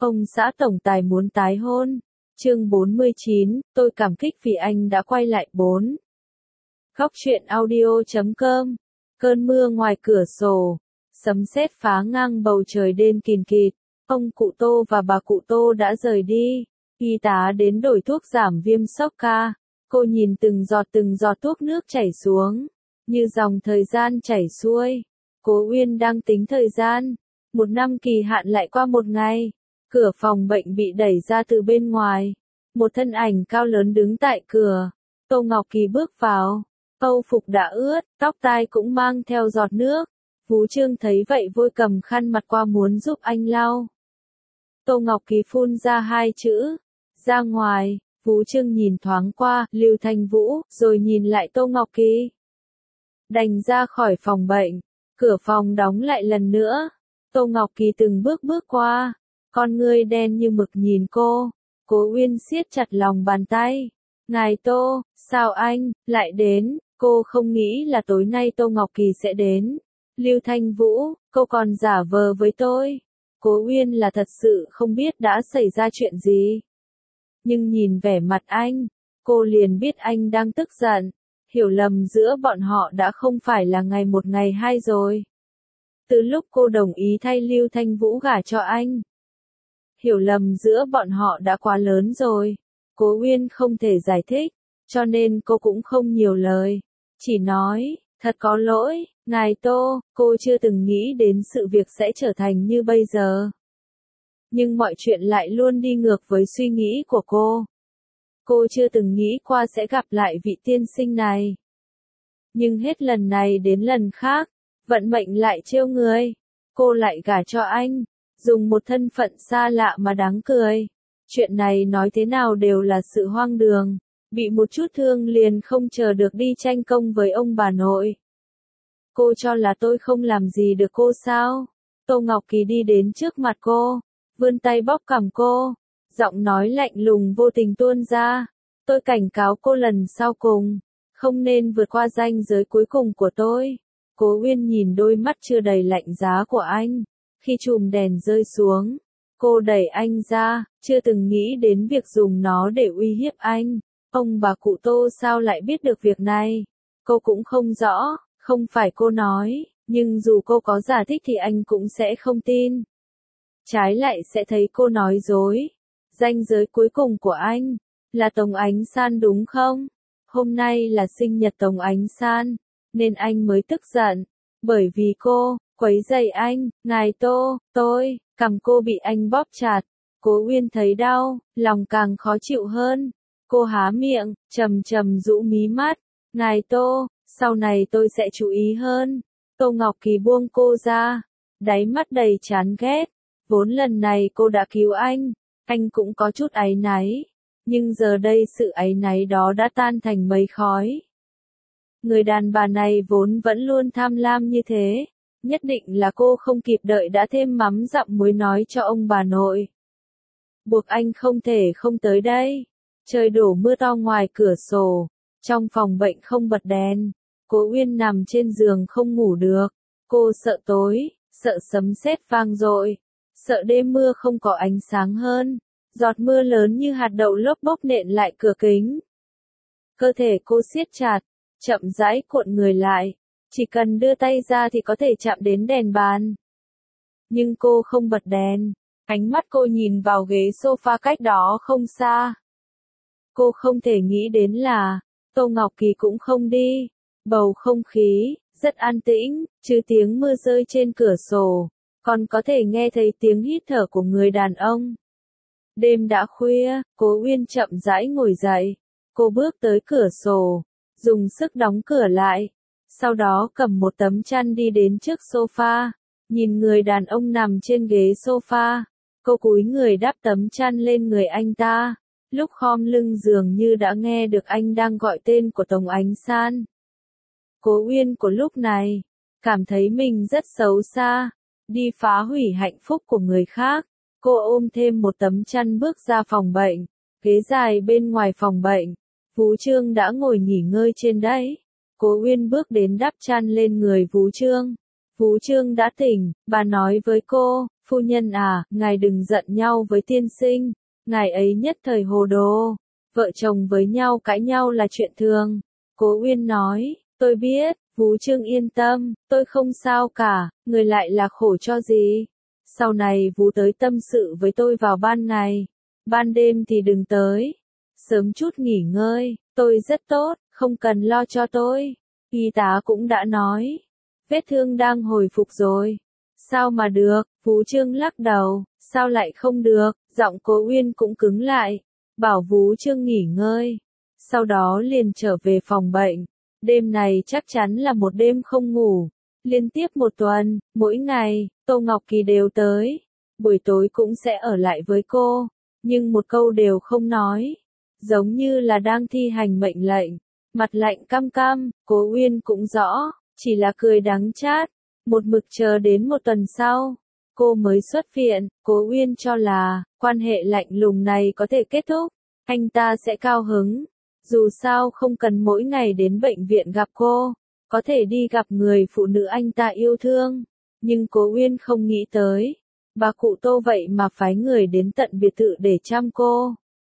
Ông xã tổng tài muốn tái hôn. Chương 49, tôi cảm kích vì anh đã quay lại 4. Góc truyện audio.com. Cơn mưa ngoài cửa sổ, sấm sét phá ngang bầu trời đêm kìn kịt. Ông cụ Tô và bà cụ Tô đã rời đi. Y tá đến đổi thuốc giảm viêm sốc ca. Cô nhìn từng giọt thuốc nước chảy xuống, như dòng thời gian chảy xuôi. Cố Uyên đang tính thời gian. 1 năm kỳ hạn lại qua 1 ngày. Cửa phòng bệnh bị đẩy ra từ bên ngoài. Một thân ảnh cao lớn đứng tại cửa. Tô Ngọc Kỳ bước vào. Âu phục đã ướt, tóc tai cũng mang theo giọt nước. Phú Trương thấy vậy vội cầm khăn mặt qua muốn giúp anh lau. Tô Ngọc Kỳ phun ra 2 chữ. Ra ngoài. Phú Trương nhìn thoáng qua Lưu Thanh Vũ, rồi nhìn lại Tô Ngọc Kỳ. Đành ra khỏi phòng bệnh. Cửa phòng đóng lại lần nữa. Tô Ngọc Kỳ từng bước qua. Con ngươi đen như mực nhìn cô. Cố Uyên siết chặt lòng bàn tay. Ngài Tô, sao anh lại đến? Cô không nghĩ là tối nay Tô Ngọc Kỳ sẽ đến. Lưu Thanh Vũ, cô còn giả vờ với tôi. Cố Uyên là thật sự không biết đã xảy ra chuyện gì. Nhưng nhìn vẻ mặt anh, cô liền biết anh đang tức giận. Hiểu lầm giữa bọn họ đã không phải là ngày 1 ngày 2 rồi. Từ lúc cô đồng ý thay Lưu Thanh Vũ gả cho anh. Hiểu lầm giữa bọn họ đã quá lớn rồi. Cố Uyên không thể giải thích, cho nên cô cũng không nhiều lời. Chỉ nói, thật có lỗi, ngài Tô, cô chưa từng nghĩ đến sự việc sẽ trở thành như bây giờ. Nhưng mọi chuyện lại luôn đi ngược với suy nghĩ của cô. Cô chưa từng nghĩ qua sẽ gặp lại vị tiên sinh này. Nhưng hết lần này đến lần khác, vận mệnh lại trêu người. Cô lại gả cho anh, dùng một thân phận xa lạ mà đáng cười. Chuyện này nói thế nào đều là sự hoang đường. Bị một chút thương liền không chờ được đi tranh công với ông bà nội. Cô cho là tôi không làm gì được cô sao? Tô Ngọc Kỳ đi đến trước mặt cô, vươn tay bóp cằm cô, giọng nói lạnh lùng vô tình tuôn ra. Tôi cảnh cáo cô lần sau cùng, không nên vượt qua ranh giới cuối cùng của tôi. Cố Uyên nhìn đôi mắt chưa đầy lạnh giá của anh. Khi chùm đèn rơi xuống, cô đẩy anh ra, chưa từng nghĩ đến việc dùng nó để uy hiếp anh. Ông bà cụ Tô sao lại biết được việc này? Cô cũng không rõ, không phải cô nói, nhưng dù cô có giải thích thì anh cũng sẽ không tin. Trái lại sẽ thấy cô nói dối. Ranh giới cuối cùng của anh là Tống Ánh San đúng không? Hôm nay là sinh nhật Tống Ánh San, nên anh mới tức giận. Bởi vì cô quấy rầy anh. Ngài Tô, cằm cô bị anh bóp chặt. Cố Uyên thấy đau, lòng càng khó chịu hơn. Cô há miệng, trầm rũ mí mắt. Ngài Tô, sau này tôi sẽ chú ý hơn. Tô Ngọc Kỳ buông cô ra, đáy mắt đầy chán ghét. Vốn lần này cô đã cứu anh cũng có chút áy náy. Nhưng giờ đây sự áy náy đó đã tan thành mây khói. Người đàn bà này vốn vẫn luôn tham lam như thế. Nhất định là cô không kịp đợi đã thêm mắm dặm muối nói cho ông bà nội. Buộc anh không thể không tới đây. Trời đổ mưa to ngoài cửa sổ. Trong phòng bệnh không bật đèn. Cố Uyên nằm trên giường không ngủ được. Cô sợ tối, sợ sấm sét vang dội. Sợ đêm mưa không có ánh sáng hơn. Giọt mưa lớn như hạt đậu lốp bốp nện lại cửa kính. Cơ thể cô siết chặt, chậm rãi cuộn người lại. Chỉ cần đưa tay ra thì có thể chạm đến đèn bàn. Nhưng cô không bật đèn. Ánh mắt cô nhìn vào ghế sofa cách đó không xa. Cô không thể nghĩ đến là, Tô Ngọc Kỳ cũng không đi. Bầu không khí rất an tĩnh, trừ tiếng mưa rơi trên cửa sổ, còn có thể nghe thấy tiếng hít thở của người đàn ông. Đêm đã khuya, Cố Uyên chậm rãi ngồi dậy. Cô bước tới cửa sổ, dùng sức đóng cửa lại. Sau đó cầm một tấm chăn đi đến trước sofa, nhìn người đàn ông nằm trên ghế sofa. Cô cúi người đắp tấm chăn lên người anh ta. Lúc khom lưng dường như đã nghe được anh đang gọi tên của Tống Ánh San. Cố Uyên của lúc này, cảm thấy mình rất xấu xa, đi phá hủy hạnh phúc của người khác. Cô ôm thêm một tấm chăn bước ra phòng bệnh, ghế dài bên ngoài phòng bệnh. Phú Trương đã ngồi nghỉ ngơi trên đấy. Cố Uyên bước đến đắp chăn lên người Phú Trương. Phú Trương đã tỉnh, bà nói với cô, phu nhân à, ngài đừng giận nhau với tiên sinh, ngài ấy nhất thời hồ đồ, vợ chồng với nhau cãi nhau là chuyện thường. Cố Uyên nói, tôi biết, Phú Trương yên tâm, tôi không sao cả, người lại là khổ cho gì. Sau này Phú tới tâm sự với tôi vào ban ngày, ban đêm thì đừng tới. Sớm chút nghỉ ngơi, tôi rất tốt, không cần lo cho tôi. Y tá cũng đã nói, vết thương đang hồi phục rồi. Sao mà được, Phú Trương lắc đầu, sao lại không được, giọng Cố Uyên cũng cứng lại, bảo Phú Trương nghỉ ngơi. Sau đó liền trở về phòng bệnh. Đêm này chắc chắn là một đêm không ngủ. Liên tiếp một tuần, mỗi ngày, Tô Ngọc Kỳ đều tới. Buổi tối cũng sẽ ở lại với cô, nhưng một câu đều không nói. Giống như là đang thi hành mệnh lệnh. Mặt lạnh căm căm, Cố Uyên cũng rõ, chỉ là cười đắng chát. Một mực chờ đến một tuần sau, cô mới xuất viện. Cố Uyên cho là, quan hệ lạnh lùng này có thể kết thúc, anh ta sẽ cao hứng. Dù sao không cần mỗi ngày đến bệnh viện gặp cô, có thể đi gặp người phụ nữ anh ta yêu thương. Nhưng Cố Uyên không nghĩ tới, bà cụ Tô vậy mà phái người đến tận biệt thự để chăm cô.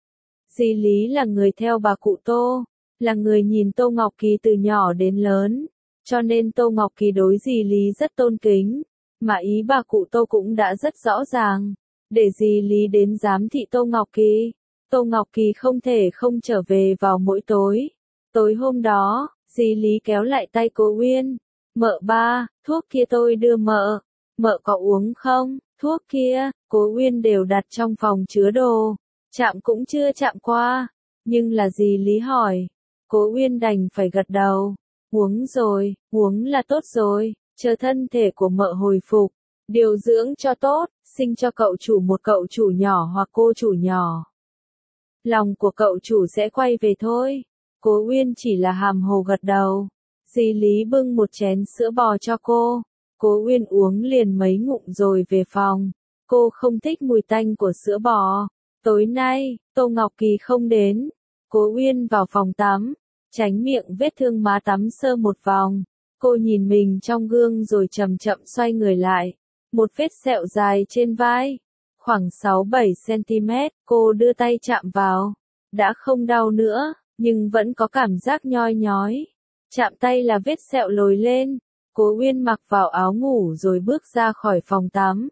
Dì Lý là người theo bà cụ Tô, là người nhìn Tô Ngọc Kỳ từ nhỏ đến lớn, cho nên Tô Ngọc Kỳ đối dì Lý rất tôn kính, mà ý bà cụ Tô cũng đã rất rõ ràng, để dì Lý đến giám thị Tô Ngọc Kỳ. Tô Ngọc Kỳ không thể không trở về vào mỗi tối. Tối hôm đó, dì Lý kéo lại tay Cố Uyên. Mợ ba, thuốc kia tôi đưa mợ. Mợ có uống không? Thuốc kia, Cố Uyên đều đặt trong phòng chứa đồ. Chạm cũng chưa chạm qua. Nhưng là dì Lý hỏi. Cố Uyên đành phải gật đầu. Uống rồi, uống là tốt rồi. Chờ thân thể của mợ hồi phục. Điều dưỡng cho tốt, sinh cho cậu chủ một cậu chủ nhỏ hoặc cô chủ nhỏ. Lòng của cậu chủ sẽ quay về thôi. Cố Uyên chỉ là hàm hồ gật đầu. Dì Lý bưng một chén sữa bò cho cô. Cố Uyên uống liền mấy ngụm rồi về phòng. Cô không thích mùi tanh của sữa bò. Tối nay, Tô Ngọc Kỳ không đến. Cố Uyên vào phòng tắm, tránh miệng vết thương má tắm sơ một vòng. Cô nhìn mình trong gương rồi chậm chậm xoay người lại. Một vết sẹo dài trên vai. Khoảng 6-7 cm, cô đưa tay chạm vào. Đã không đau nữa, nhưng vẫn có cảm giác nhoi nhói. Chạm tay là vết sẹo lồi lên. Cố Uyên mặc vào áo ngủ rồi bước ra khỏi phòng tắm.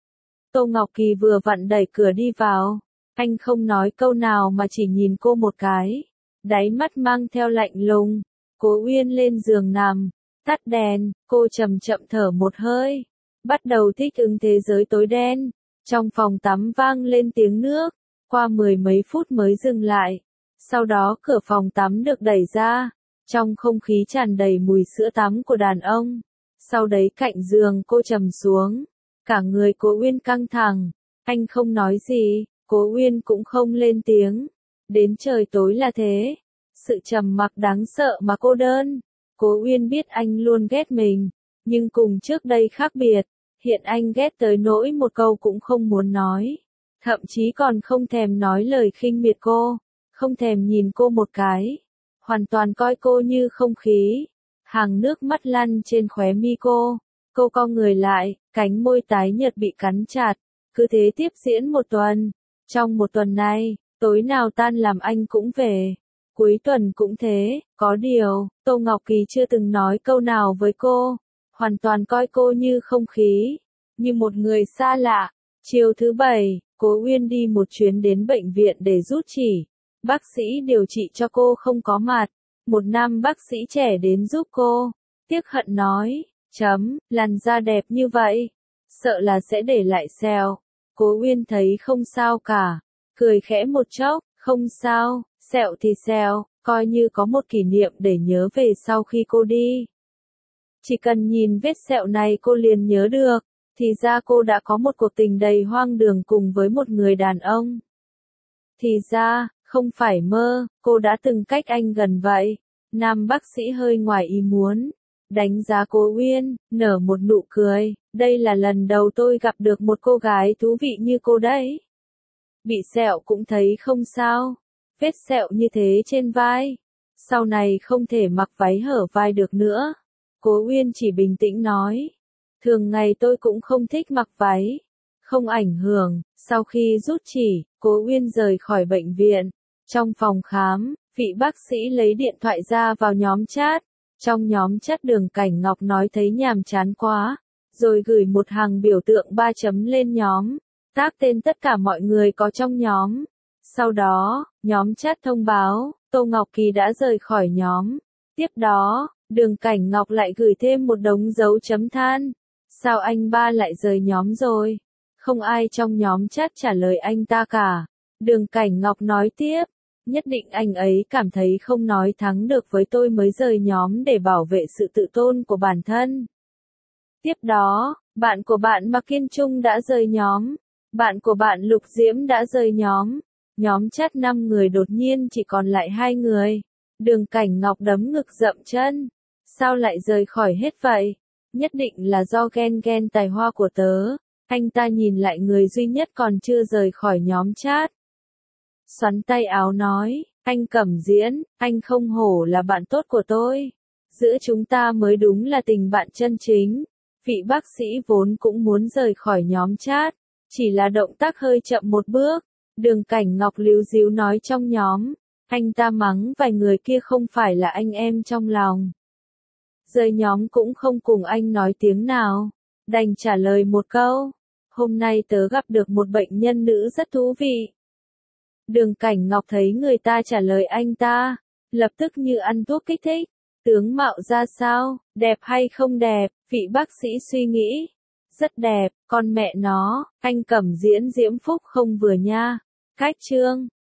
Tô Ngọc Kỳ vừa vặn đẩy cửa đi vào. Anh không nói câu nào mà chỉ nhìn cô một cái. Đáy mắt mang theo lạnh lùng. Cố Uyên lên giường nằm, tắt đèn, cô chậm chậm thở một hơi. Bắt đầu thích ứng thế giới tối đen. Trong phòng tắm vang lên tiếng nước, qua 10 mấy phút mới dừng lại. Sau đó cửa phòng tắm được đẩy ra, trong không khí tràn đầy mùi sữa tắm của đàn ông. Sau đấy cạnh giường cô trầm xuống, cả người Cố Uyên căng thẳng. Anh không nói gì, Cố Uyên cũng không lên tiếng. Đến trời tối là thế, sự trầm mặc đáng sợ mà cô đơn. Cố Uyên biết anh luôn ghét mình, nhưng cùng trước đây khác biệt. Hiện anh ghét tới nỗi một câu cũng không muốn nói. Thậm chí còn không thèm nói lời khinh miệt cô. Không thèm nhìn cô một cái. Hoàn toàn coi cô như không khí. Hàng nước mắt lăn trên khóe mi cô. Cô cong người lại, cánh môi tái nhợt bị cắn chặt. Cứ thế tiếp diễn một tuần. Trong một tuần này, tối nào tan làm anh cũng về. Cuối tuần cũng thế, có điều, Tô Ngọc Kỳ chưa từng nói câu nào với cô. Hoàn toàn coi cô như không khí, như một người xa lạ. Chiều thứ Bảy, Cố Uyên đi một chuyến đến bệnh viện để rút chỉ. Bác sĩ điều trị cho cô không có mặt. Một nam bác sĩ trẻ đến giúp cô. Tiếc hận nói, làn da đẹp như vậy, sợ là sẽ để lại sẹo. Cố Uyên thấy không sao cả, cười khẽ một chốc, không sao, sẹo thì sẹo, coi như có một kỷ niệm để nhớ về sau khi cô đi. Chỉ cần nhìn vết sẹo này cô liền nhớ được, thì ra cô đã có một cuộc tình đầy hoang đường cùng với một người đàn ông. Thì ra, không phải mơ, cô đã từng cách anh gần vậy. Nam bác sĩ hơi ngoài ý muốn, đánh giá Cố Uyên, nở một nụ cười, đây là lần đầu tôi gặp được một cô gái thú vị như cô đấy. Bị sẹo cũng thấy không sao, vết sẹo như thế trên vai, sau này không thể mặc váy hở vai được nữa. Cố Uyên chỉ bình tĩnh nói, Thường ngày tôi cũng không thích mặc váy. Không ảnh hưởng, sau khi rút chỉ, Cố Uyên rời khỏi bệnh viện. Trong phòng khám, vị bác sĩ lấy điện thoại ra vào nhóm chat. Trong nhóm chat Đường Cảnh Ngọc nói thấy nhàm chán quá, rồi gửi một hàng biểu tượng 3 chấm lên nhóm, tag tên tất cả mọi người có trong nhóm. Sau đó, nhóm chat thông báo, Tô Ngọc Kỳ đã rời khỏi nhóm. Tiếp đó, Đường Cảnh Ngọc lại gửi thêm một đống dấu chấm than. Sao anh ba lại rời nhóm rồi? Không ai trong nhóm chat trả lời anh ta cả. Đường Cảnh Ngọc nói tiếp, nhất định anh ấy cảm thấy không nói thắng được với tôi mới rời nhóm để bảo vệ sự tự tôn của bản thân. Tiếp đó, bạn của bạn Mạc Kiên Trung đã rời nhóm. Bạn của bạn Lục Diễm đã rời nhóm. Nhóm chat 5 người đột nhiên chỉ còn lại 2 người. Đường Cảnh Ngọc đấm ngực dậm chân. Sao lại rời khỏi hết vậy? Nhất định là do ghen tài hoa của tớ. Anh ta nhìn lại người duy nhất còn chưa rời khỏi nhóm chat. Xoắn tay áo nói, anh Cẩm Diễn, anh không hổ là bạn tốt của tôi. Giữa chúng ta mới đúng là tình bạn chân chính. Vị bác sĩ vốn cũng muốn rời khỏi nhóm chat, chỉ là động tác hơi chậm một bước. Đường Cảnh Ngọc líu díu nói trong nhóm, anh ta mắng vài người kia không phải là anh em trong lòng. Rời nhóm cũng không cùng anh nói tiếng nào, đành trả lời một câu, hôm nay tớ gặp được một bệnh nhân nữ rất thú vị. Đường Cảnh Ngọc thấy người ta trả lời anh ta, lập tức như ăn thuốc kích thích. Tướng mạo ra sao, đẹp hay không đẹp, vị bác sĩ suy nghĩ. Rất đẹp, con mẹ nó, anh Cẩm Diễn diễm phúc không vừa nha. Cách chương